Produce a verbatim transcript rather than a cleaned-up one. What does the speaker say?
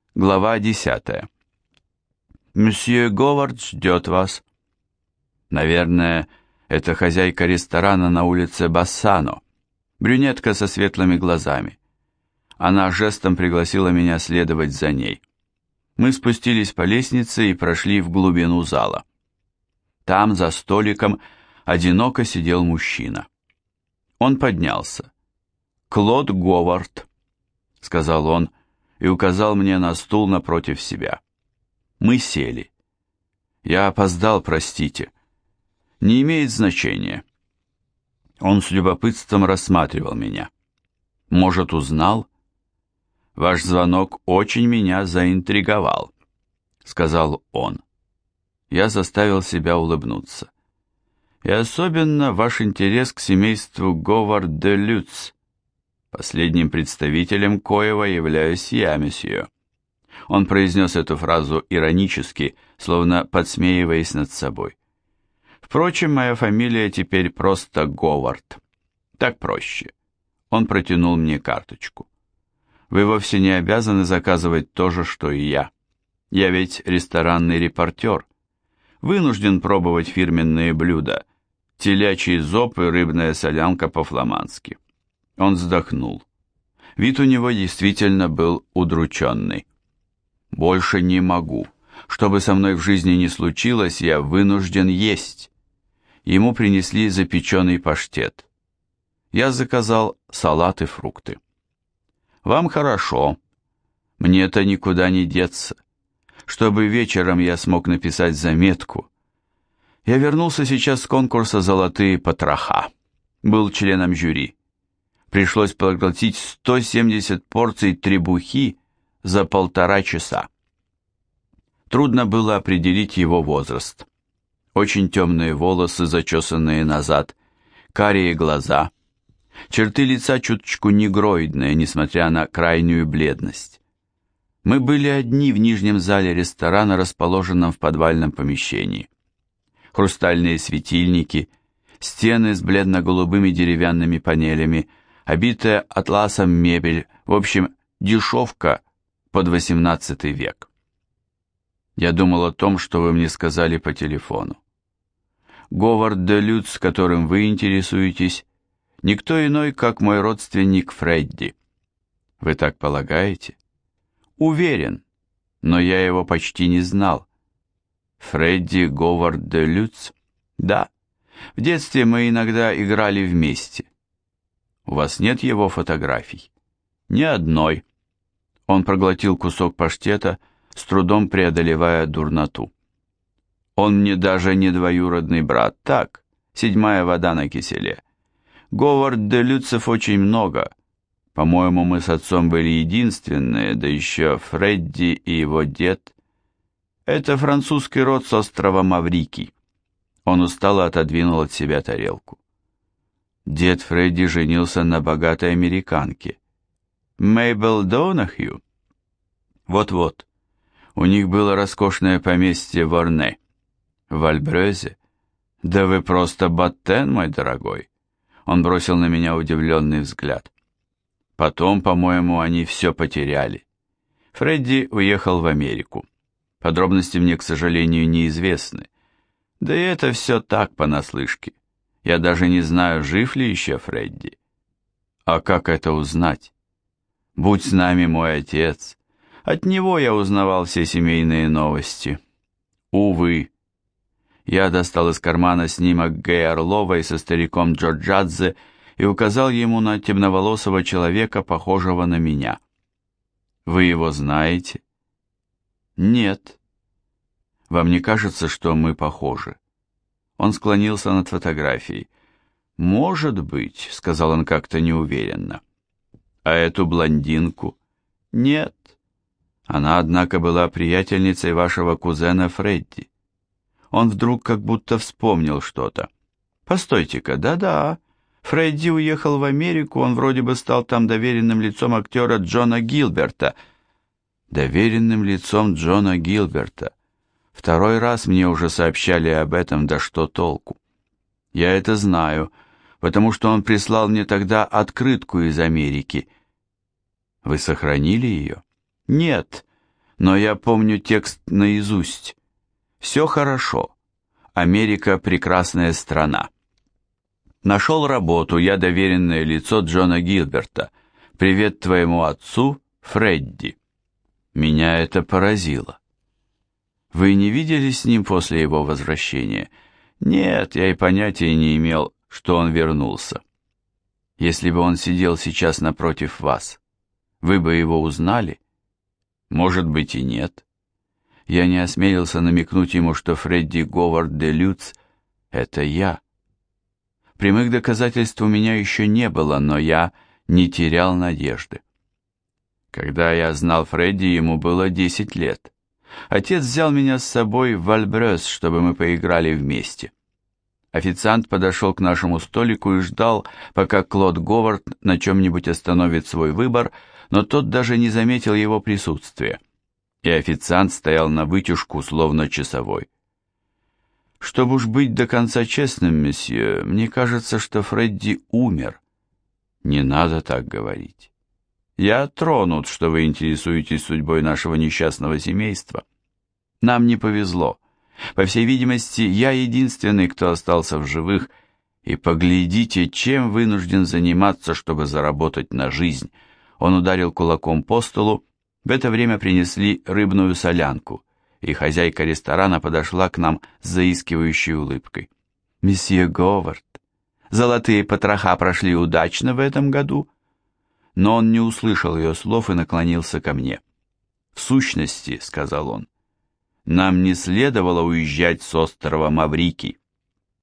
Глава десятая. «Мсье Говард ждет вас». Наверное, это хозяйка ресторана на улице Бассано, брюнетка со светлыми глазами. Она жестом пригласила меня следовать за ней. Мы спустились по лестнице и прошли в глубину зала. Там, за столиком, одиноко сидел мужчина. Он поднялся. «Клод Говард», — сказал он, и указал мне на стул напротив себя. Мы сели. Я опоздал, простите. Не имеет значения. Он с любопытством рассматривал меня. Может, узнал? Ваш звонок очень меня заинтриговал, сказал он. Я заставил себя улыбнуться. И особенно ваш интерес к семейству Говард де Люц. Последним представителем коего являюсь я, месье. Он произнес эту фразу иронически, словно подсмеиваясь над собой. Впрочем, моя фамилия теперь просто Говард. Так проще. Он протянул мне карточку. Вы вовсе не обязаны заказывать то же, что и я. Я ведь ресторанный репортер. Вынужден пробовать фирменные блюда. Телячий зоб и рыбная солянка по-фламандски. Он вздохнул. Вид у него действительно был удрученный. «Больше не могу. Что бы со мной в жизни ни случилось, я вынужден есть». Ему принесли запеченный паштет. Я заказал салат и фрукты. «Вам хорошо. Мне-то никуда не деться. Чтобы вечером я смог написать заметку. Я вернулся сейчас с конкурса «Золотые потроха». Был членом жюри. Пришлось проглотить сто семьдесят порций требухи за полтора часа. Трудно было определить его возраст. Очень темные волосы, зачесанные назад, карие глаза, черты лица чуточку негроидные, несмотря на крайнюю бледность. Мы были одни в нижнем зале ресторана, расположенном в подвальном помещении. Хрустальные светильники, стены с бледно-голубыми деревянными панелями, обитая атласом мебель, в общем, дешевка под восемнадцатый век. Я думал о том, что вы мне сказали по телефону. Говард де Люц, которым вы интересуетесь, никто иной, как мой родственник Фредди. Вы так полагаете? Уверен, но я его почти не знал. Фредди Говард де Люц? Да, в детстве мы иногда играли вместе. У вас нет его фотографий? Ни одной. Он проглотил кусок паштета, с трудом преодолевая дурноту. Он мне даже не двоюродный брат, так, седьмая вода на киселе. Говард де Люцев очень много. По-моему, мы с отцом были единственные, да еще Фредди и его дед. Это французский род с острова Маврикий. Он устало отодвинул от себя тарелку. Дед Фредди женился на богатой американке. Мейбл Донахью? Вот-вот. У них было роскошное поместье в Орне. В Альбрезе? Да вы просто баттен, мой дорогой. Он бросил на меня удивленный взгляд. Потом, по-моему, они все потеряли. Фредди уехал в Америку. Подробности мне, к сожалению, неизвестны. Да и это все так, понаслышке. Я даже не знаю, жив ли еще Фредди. А как это узнать? Будь с нами мой отец. От него я узнавал все семейные новости. Увы. Я достал из кармана снимок Гэй Орловой со стариком Джорджадзе и указал ему на темноволосого человека, похожего на меня. Вы его знаете? Нет. Вам не кажется, что мы похожи? Он склонился над фотографией. «Может быть», — сказал он как-то неуверенно. «А эту блондинку?» «Нет». Она, однако, была приятельницей вашего кузена Фредди. Он вдруг как будто вспомнил что-то. «Постойте-ка, да-да. Фредди уехал в Америку, он вроде бы стал там доверенным лицом актера Джона Гилберта». «Доверенным лицом Джона Гилберта». Второй раз мне уже сообщали об этом, да что толку? Я это знаю, потому что он прислал мне тогда открытку из Америки. Вы сохранили ее? Нет, но я помню текст наизусть. Все хорошо. Америка – прекрасная страна. Нашел работу, я доверенное лицо Джона Гилберта. Привет твоему отцу, Фредди. Меня это поразило. Вы не виделись с ним после его возвращения? Нет, я и понятия не имел, что он вернулся. Если бы он сидел сейчас напротив вас, вы бы его узнали? Может быть и нет. Я не осмелился намекнуть ему, что Фредди Говард де Люц — это я. Прямых доказательств у меня еще не было, но я не терял надежды. Когда я знал Фредди, ему было десять лет. Отец взял меня с собой в Вальбрёс, чтобы мы поиграли вместе. Официант подошел к нашему столику и ждал, пока Клод Говард на чем-нибудь остановит свой выбор, но тот даже не заметил его присутствия. И официант стоял на вытяжку, словно часовой. Чтобы уж быть до конца честным, месье, мне кажется, что Фредди умер. Не надо так говорить. Я тронут, что вы интересуетесь судьбой нашего несчастного семейства. Нам не повезло. По всей видимости, я единственный, кто остался в живых, и поглядите, чем вынужден заниматься, чтобы заработать на жизнь. Он ударил кулаком по столу. В это время принесли рыбную солянку, и хозяйка ресторана подошла к нам с заискивающей улыбкой. «Месье Говард, золотые потроха прошли удачно в этом году?» Но он не услышал ее слов и наклонился ко мне. «В сущности, — сказал он, — нам не следовало уезжать с острова Маврикий.